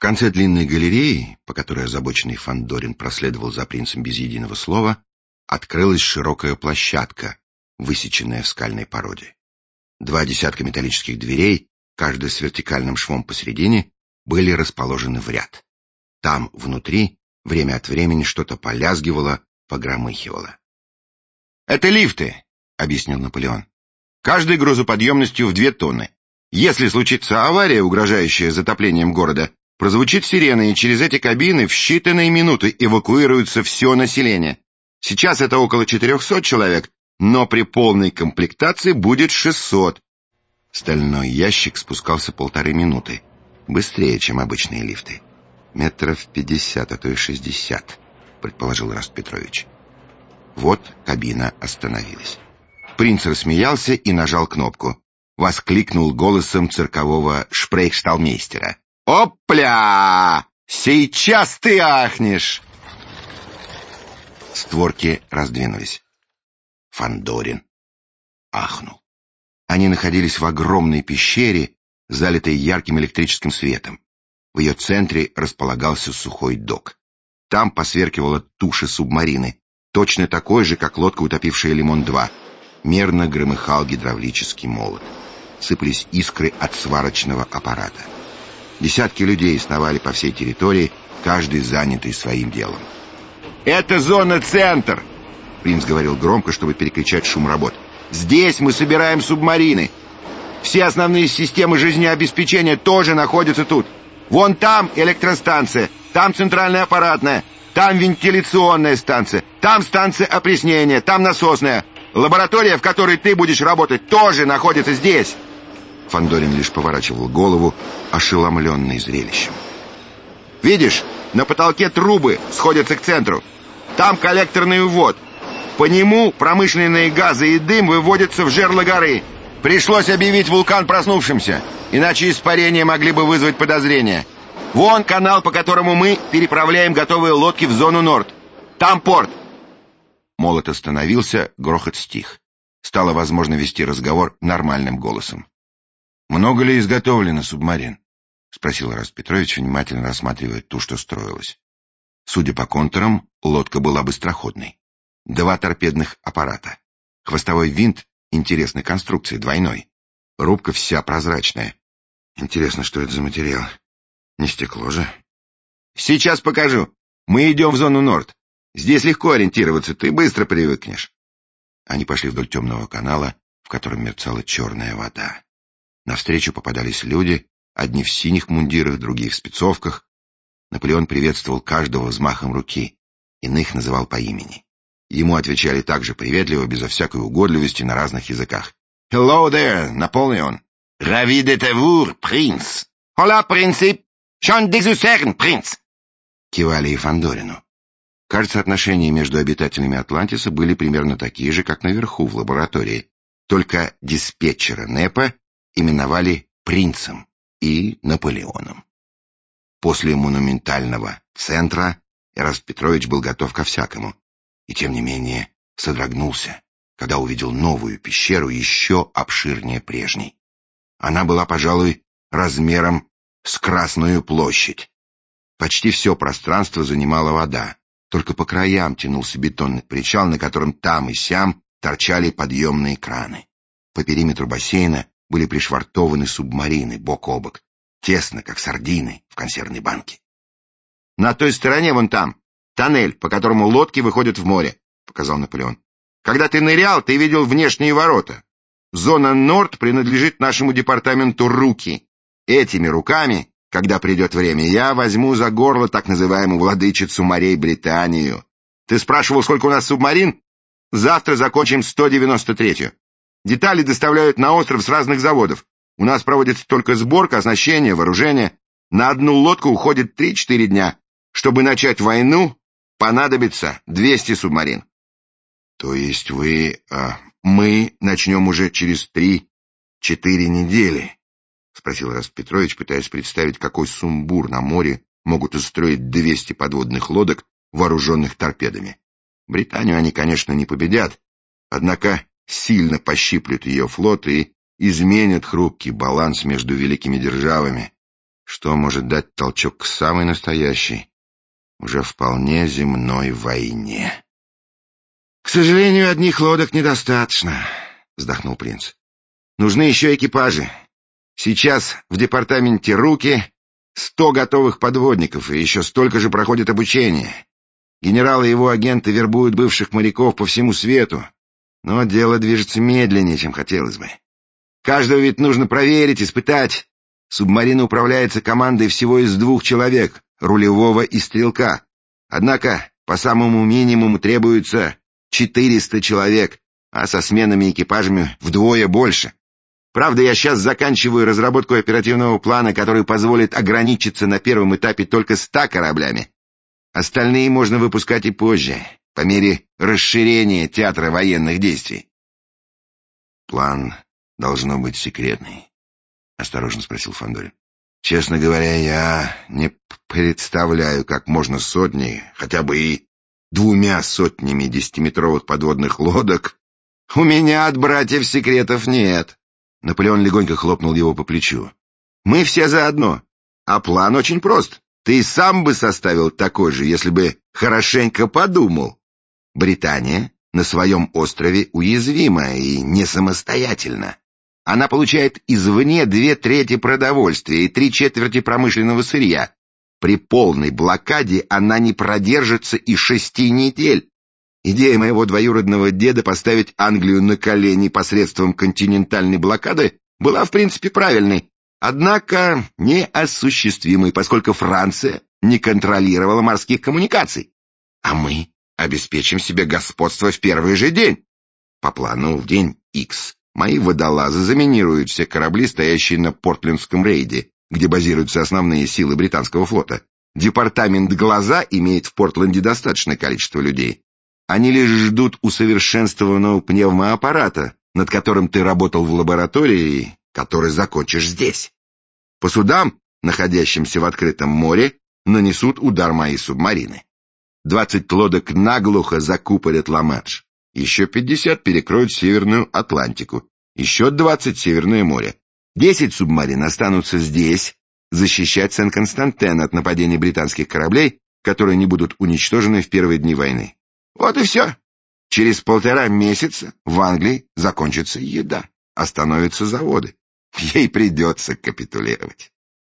конце длинной галереи, по которой озабоченный Фандорин проследовал за принцем без единого слова, открылась широкая площадка, высеченная в скальной породе. 2 десятка металлических дверей, каждая с вертикальным швом посередине, были расположены в ряд. Там, внутри, время от времени что-то полязгивало, погромыхивало. «Это лифты», — объяснил Наполеон. «Каждый грузоподъемностью в 2 тонны. Если случится авария, угрожающая затоплением города, прозвучит сирена, и через эти кабины в считанные минуты эвакуируется все население. Сейчас это около 400 человек, но при полной комплектации будет 600. Стальной ящик спускался 1,5 минуты. Быстрее, чем обычные лифты. Метров 50, а то и 60, предположил Эраст Петрович. Вот кабина остановилась. Принц рассмеялся и нажал кнопку. Воскликнул голосом циркового шпрейхшталмейстера. «Опля! Сейчас ты ахнешь!» Створки раздвинулись. Фандорин ахнул. Они находились в огромной пещере, залитой ярким электрическим светом. В ее центре располагался сухой док. Там посверкивала туша субмарины, точно такой же, как лодка, утопившая «Лимон-2». Мерно громыхал гидравлический молот. Сыпались искры от сварочного аппарата. Десятки людей сновали по всей территории, каждый занятый своим делом. «Это зона-центр!» Принц говорил громко, чтобы перекричать шум работ. «Здесь мы собираем субмарины. Все основные системы жизнеобеспечения тоже находятся тут. Вон там электростанция, там центральная аппаратная, там вентиляционная станция, там станция опреснения, там насосная. Лаборатория, в которой ты будешь работать, тоже находится здесь». Фандорин лишь поворачивал голову, ошеломленный зрелищем. «Видишь, на потолке трубы сходятся к центру. Там коллекторный ввод. По нему промышленные газы и дым выводятся в жерло горы. Пришлось объявить вулкан проснувшимся, иначе испарения могли бы вызвать подозрения. Вон канал, по которому мы переправляем готовые лодки в зону Норд. Там порт». Молот остановился, грохот стих. Стало возможно вести разговор нормальным голосом. «Много ли изготовлено субмарин?» — спросил Эраст Петрович, внимательно рассматривая ту, что строилась. Судя по контурам, лодка была быстроходной. 2 торпедных аппарата. Хвостовой винт интересной конструкции, двойной. Рубка вся прозрачная. Интересно, что это за материал? Не стекло же? «Сейчас покажу. Мы идем в зону Норд. Здесь легко ориентироваться, ты быстро привыкнешь». Они пошли вдоль темного канала, в котором мерцала черная вода. Навстречу попадались люди, одни в синих мундирах, другие в спецовках. Наполеон приветствовал каждого взмахом руки, иных называл по имени. Ему отвечали также приветливо, безо всякой угодливости, на разных языках. «Hello there, Наполеон!» «Ravi de te voir, принц!» «Hola, принцип! Шон дезусерн, принц!» Кивали и Фандорину. Кажется, отношения между обитателями Атлантиса были примерно такие же, как наверху в лаборатории. Только диспетчера НЭПа именовали принцем и Наполеоном. После монументального центра Эраст Петрович был готов ко всякому. И тем не менее содрогнулся, когда увидел новую пещеру, еще обширнее прежней. Она была, пожалуй, размером с Красную площадь. Почти все пространство занимала вода, только по краям тянулся бетонный причал, на котором там и сям торчали подъемные краны. По периметру бассейна были пришвартованы субмарины бок о бок, тесно, как сардины в консервной банке. «На той стороне, вон там, тоннель, по которому лодки выходят в море», — показал Наполеон. «Когда ты нырял, ты видел внешние ворота. Зона Норд принадлежит нашему департаменту руки. Этими руками, когда придет время, я возьму за горло так называемую владычицу морей Британию. Ты спрашивал, сколько у нас субмарин? Завтра закончим 193-ю. Детали доставляют на остров с разных заводов. У нас проводится только сборка, оснащение, вооружение. На одну лодку уходит 3-4 дня. Чтобы начать войну, понадобится 200 субмарин». «То есть мы начнем уже через 3-4 недели?» — спросил Эраст Петрович, пытаясь представить, какой сумбур на море могут устроить 200 подводных лодок, вооруженных торпедами. Британию они, конечно, не победят, однако сильно пощиплют ее флот и изменят хрупкий баланс между великими державами. что может дать толчок к самой настоящей, уже вполне земной войне. «К сожалению, одних лодок недостаточно», — вздохнул принц. «Нужны еще экипажи. Сейчас в департаменте «Руки» 100 готовых подводников, и еще столько же проходит обучение. Генерал и его агенты вербуют бывших моряков по всему свету, но дело движется медленнее, чем хотелось бы. Каждого ведь нужно проверить, испытать. Субмарина управляется командой всего из 2 человек, рулевого и стрелка. Однако по самому минимуму требуется 400 человек, а со сменами и экипажами вдвое больше. Правда, я сейчас заканчиваю разработку оперативного плана, который позволит ограничиться на первом этапе только 100 кораблями. Остальные можно выпускать и позже, по мере расширения театра военных действий. «План должно быть секретный», — осторожно спросил Фандорин. «Честно говоря, я не представляю, как можно сотни, хотя бы и 2 сотнями 10-метровых подводных лодок. У меня от братьев секретов нет». Наполеон легонько хлопнул его по плечу. «Мы все заодно, а план очень прост. Ты сам бы составил такой же, если бы хорошенько подумал. Британия на своем острове уязвима и не самостоятельна. Она получает извне 2/3 продовольствия и 3/4 промышленного сырья. При полной блокаде она не продержится и 6 недель. Идея моего двоюродного деда поставить Англию на колени посредством континентальной блокады была в принципе правильной, однако неосуществимой, поскольку Франция не контролировала морских коммуникаций. А мы обеспечим себе господство в первый же день. По плану в день X мои водолазы заминируют все корабли, стоящие на Портлендском рейде, где базируются основные силы британского флота. Департамент «Глаза» имеет в Портленде достаточное количество людей. Они лишь ждут усовершенствованного пневмоаппарата, над которым ты работал в лаборатории, который закончишь здесь. По судам, находящимся в открытом море, нанесут удар мои субмарины. 20 лодок наглухо закупорят Ла-Манш. Еще 50 перекроют Северную Атлантику. Еще 20 Северное море. 10 субмарин останутся здесь, защищать Сен-Константен от нападений британских кораблей, которые не будут уничтожены в первые дни войны. Вот и все. Через 1,5 месяца в Англии закончится еда, остановятся заводы. Ей придется капитулировать.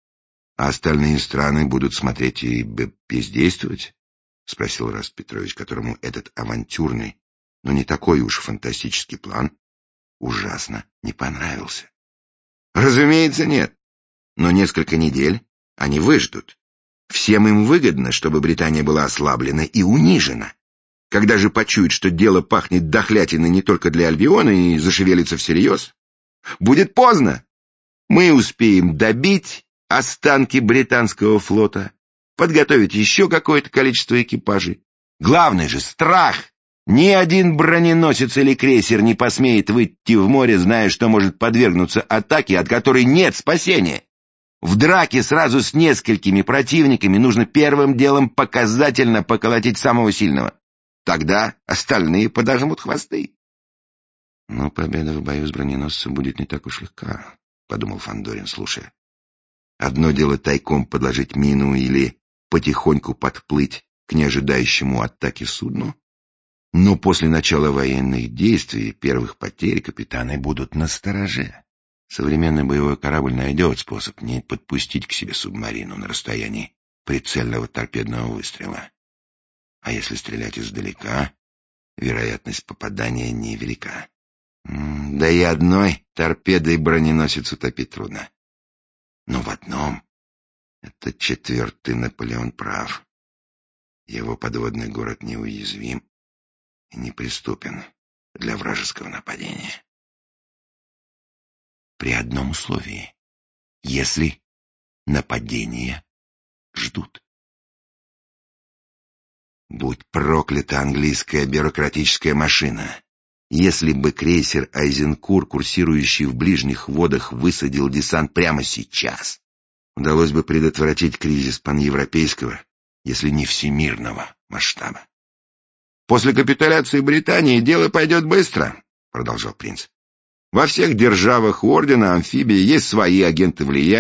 А остальные страны будут смотреть и бездействовать? — спросил Раст Петрович, которому этот авантюрный, но не такой уж фантастический план ужасно не понравился. Разумеется, нет. Но несколько недель они выждут. Всем им выгодно, чтобы Британия была ослаблена и унижена. Когда же почуют, что дело пахнет дохлятиной не только для Альбиона и зашевелится всерьез, будет поздно. Мы успеем добить останки британского флота, подготовить еще какое-то количество экипажей. Главный же страх. Ни один броненосец или крейсер не посмеет выйти в море, зная, что может подвергнуться атаке, от которой нет спасения. В драке сразу с несколькими противниками нужно первым делом показательно поколотить самого сильного. Тогда остальные подожмут хвосты. «Но победа в бою с броненосцем будет не так уж легка», — подумал Фандорин, слушая. «Одно дело тайком подложить мину или потихоньку подплыть к неожидающему атаке судну, но после начала военных действий первых потерь капитаны будут настороже. Современный боевой корабль найдет способ не подпустить к себе субмарину на расстоянии прицельного торпедного выстрела. А если стрелять издалека, вероятность попадания невелика. Да и одной торпедой броненосец утопить трудно. Но в одном этот 4-й Наполеон прав. Его подводный город неуязвим и неприступен для вражеского нападения. При одном условии, если нападения ждут. Будь проклята английская бюрократическая машина. Если бы крейсер Айзенкур, курсирующий в ближних водах, высадил десант прямо сейчас, удалось бы предотвратить кризис паневропейского, если не всемирного масштаба. «После капитуляции Британии дело пойдет быстро», — продолжал принц. «Во всех державах ордена амфибии есть свои агенты влияния,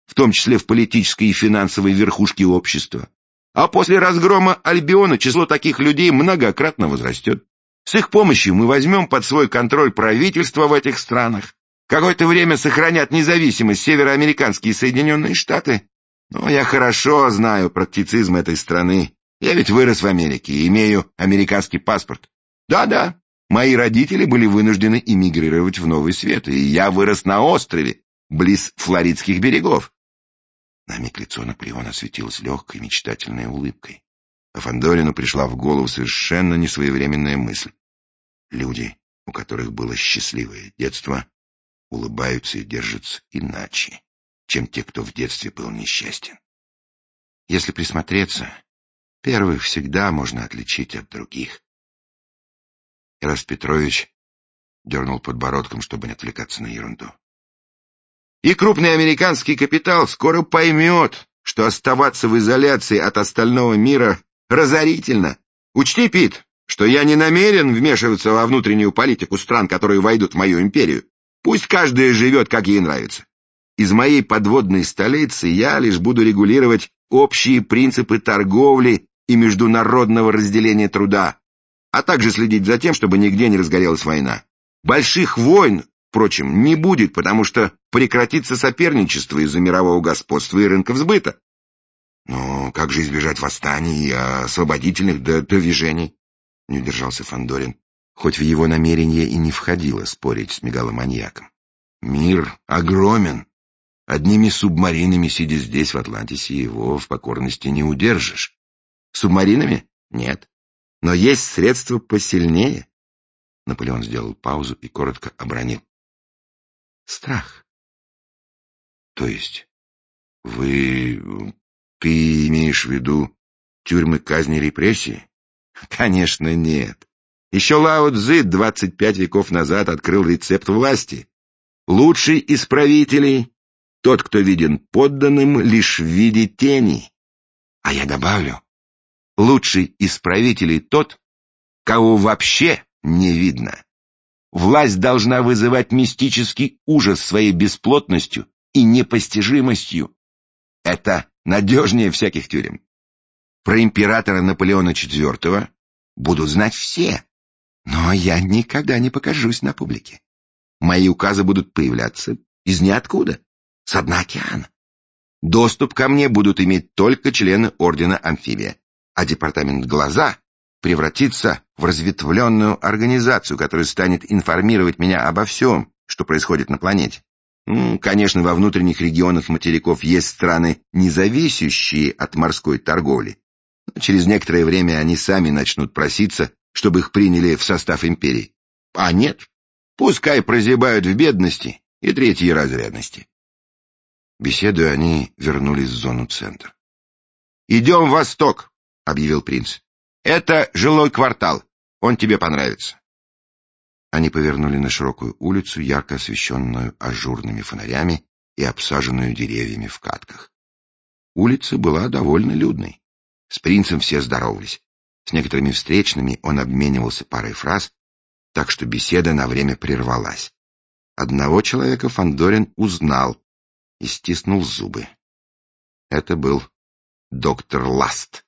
в том числе в политической и финансовой верхушке общества. А после разгрома Альбиона число таких людей многократно возрастет. С их помощью мы возьмем под свой контроль правительства в этих странах. Какое-то время сохранят независимость североамериканские Соединенные Штаты. Но я хорошо знаю практицизм этой страны. Я ведь вырос в Америке и имею американский паспорт. Да-да, мои родители были вынуждены эмигрировать в Новый Свет, и я вырос на острове, близ Флоридских берегов. На миг лицо Наполеона осветилось легкой мечтательной улыбкой. А Фандорину пришла в голову совершенно несвоевременная мысль. Люди, у которых было счастливое детство, улыбаются и держатся иначе, чем те, кто в детстве был несчастен. Если присмотреться, первых всегда можно отличить от других. Эраст Петрович дернул подбородком, чтобы не отвлекаться на ерунду. И крупный американский капитал скоро поймет, что оставаться в изоляции от остального мира разорительно. Учти, Пит, что я не намерен вмешиваться во внутреннюю политику стран, которые войдут в мою империю. Пусть каждая живет, как ей нравится. Из моей подводной столицы я лишь буду регулировать общие принципы торговли и международного разделения труда, а также следить за тем, чтобы нигде не разгорелась война. Больших войн, впрочем, не будет, потому что прекратится соперничество из-за мирового господства и рынков сбыта. Но как же избежать восстаний и освободительных движений? Не удержался Фандорин, хоть в его намерение и не входило спорить с мегаломаньяком. Мир огромен. Одними субмаринами, сидя здесь, в Атлантисе, его в покорности не удержишь. Субмаринами? Нет. Но есть средства посильнее. Наполеон сделал паузу и коротко обронил. Страх. То есть ты имеешь в виду тюрьмы, казни, репрессии? Конечно, нет. Еще Лао Цзы 25 веков назад открыл рецепт власти. Лучший из правителей — тот, кто виден подданным лишь в виде тени. А я добавлю, лучший из правителей тот, кого вообще не видно. Власть должна вызывать мистический ужас своей бесплотностью и непостижимостью. Это надежнее всяких тюрем. Про императора Наполеона IV будут знать все, но я никогда не покажусь на публике. Мои указы будут появляться из ниоткуда, с дна океана. Доступ ко мне будут иметь только члены ордена Амфибия, а департамент «Глаза» превратится в разветвленную организацию, которая станет информировать меня обо всем, что происходит на планете. Конечно, во внутренних регионах материков есть страны, не зависящие от морской торговли. Но через некоторое время они сами начнут проситься, чтобы их приняли в состав империи. А нет, пускай прозябают в бедности и третьей разрядности. Беседуя, они вернулись в зону центра. «Идем в восток», — объявил принц. «Это жилой квартал, он тебе понравится». Они повернули на широкую улицу, ярко освещенную ажурными фонарями и обсаженную деревьями в катках. Улица была довольно людной. С принцем все здоровались. С некоторыми встречными он обменивался парой фраз, так что беседа на время прервалась. Одного человека Фандорин узнал и стиснул зубы. Это был доктор Ласт.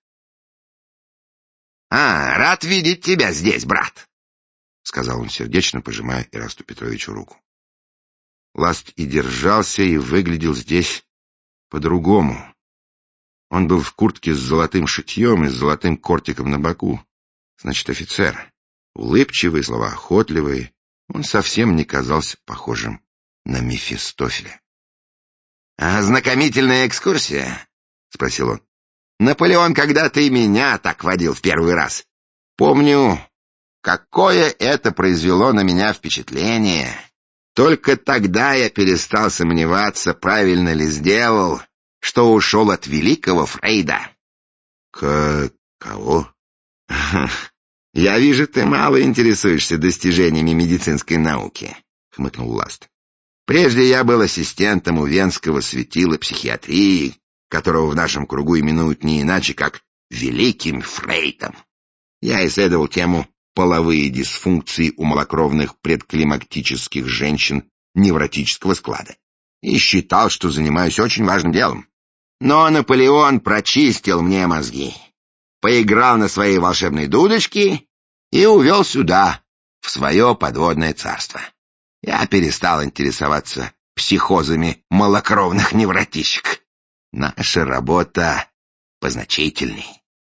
Рад видеть тебя здесь, брат», — сказал он сердечно, пожимая Эрасту Петровичу руку. Ласт и держался, и выглядел здесь по-другому. Он был в куртке с золотым шитьем и с золотым кортиком на боку. Значит, офицер. Улыбчивый, словоохотливый. Он совсем не казался похожим на Мефистофеля. «Ознакомительная экскурсия?» — спросил он. «Наполеон когда-то и меня так водил в первый раз. Помню, какое это произвело на меня впечатление. Только тогда я перестал сомневаться, правильно ли сделал, что ушел от великого Фрейда». «Кого?» «Я вижу, ты мало интересуешься достижениями медицинской науки», — хмыкнул Ласт. «Прежде я был ассистентом у венского светила психиатрии, которого в нашем кругу именуют не иначе, как Великим Фрейдом. Я исследовал тему половые дисфункции у малокровных предклимактических женщин невротического склада. и считал, что занимаюсь очень важным делом. Но Наполеон прочистил мне мозги, поиграл на своей волшебной дудочке и увел сюда, в свое подводное царство. Я перестал интересоваться психозами малокровных невротичек. Наша работа позначительней.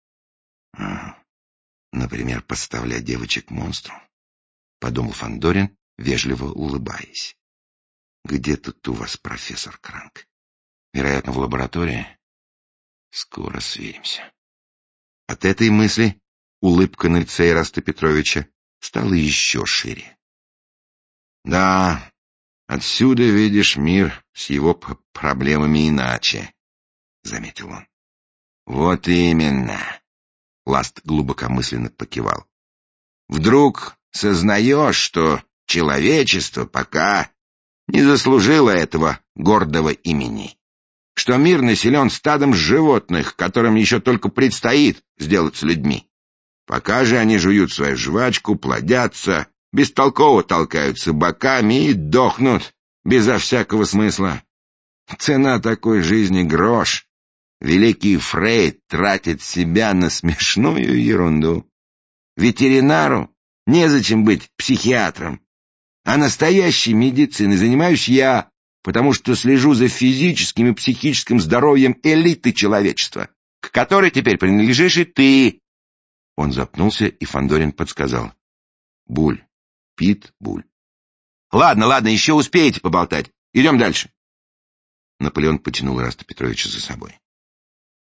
Например, подставлять девочек монстру, подумал Фандорин, вежливо улыбаясь. Где тут у вас профессор Кранк? Вероятно, в лаборатории. Скоро сверимся. От этой мысли улыбка на лице Ираста Петровича стала еще шире. Да, отсюда видишь мир с его проблемами иначе, заметил он. Вот именно. Ласт глубокомысленно покивал. Вдруг сознаешь, что человечество пока не заслужило этого гордого имени, что мир населен стадом животных, которым еще только предстоит сделаться людьми. Пока же они жуют свою жвачку, плодятся, бестолково толкаются боками и дохнут безо всякого смысла. Цена такой жизни — грош. Великий Фрейд тратит себя на смешную ерунду. Ветеринару незачем быть психиатром, а настоящей медициной занимаюсь я, потому что слежу за физическим и психическим здоровьем элиты человечества, к которой теперь принадлежишь и ты. Он запнулся, и Фандорин подсказал. Буль. Питбуль. Ладно, еще успеете поболтать. Идем дальше. Наполеон потянул Ираста Петровича за собой.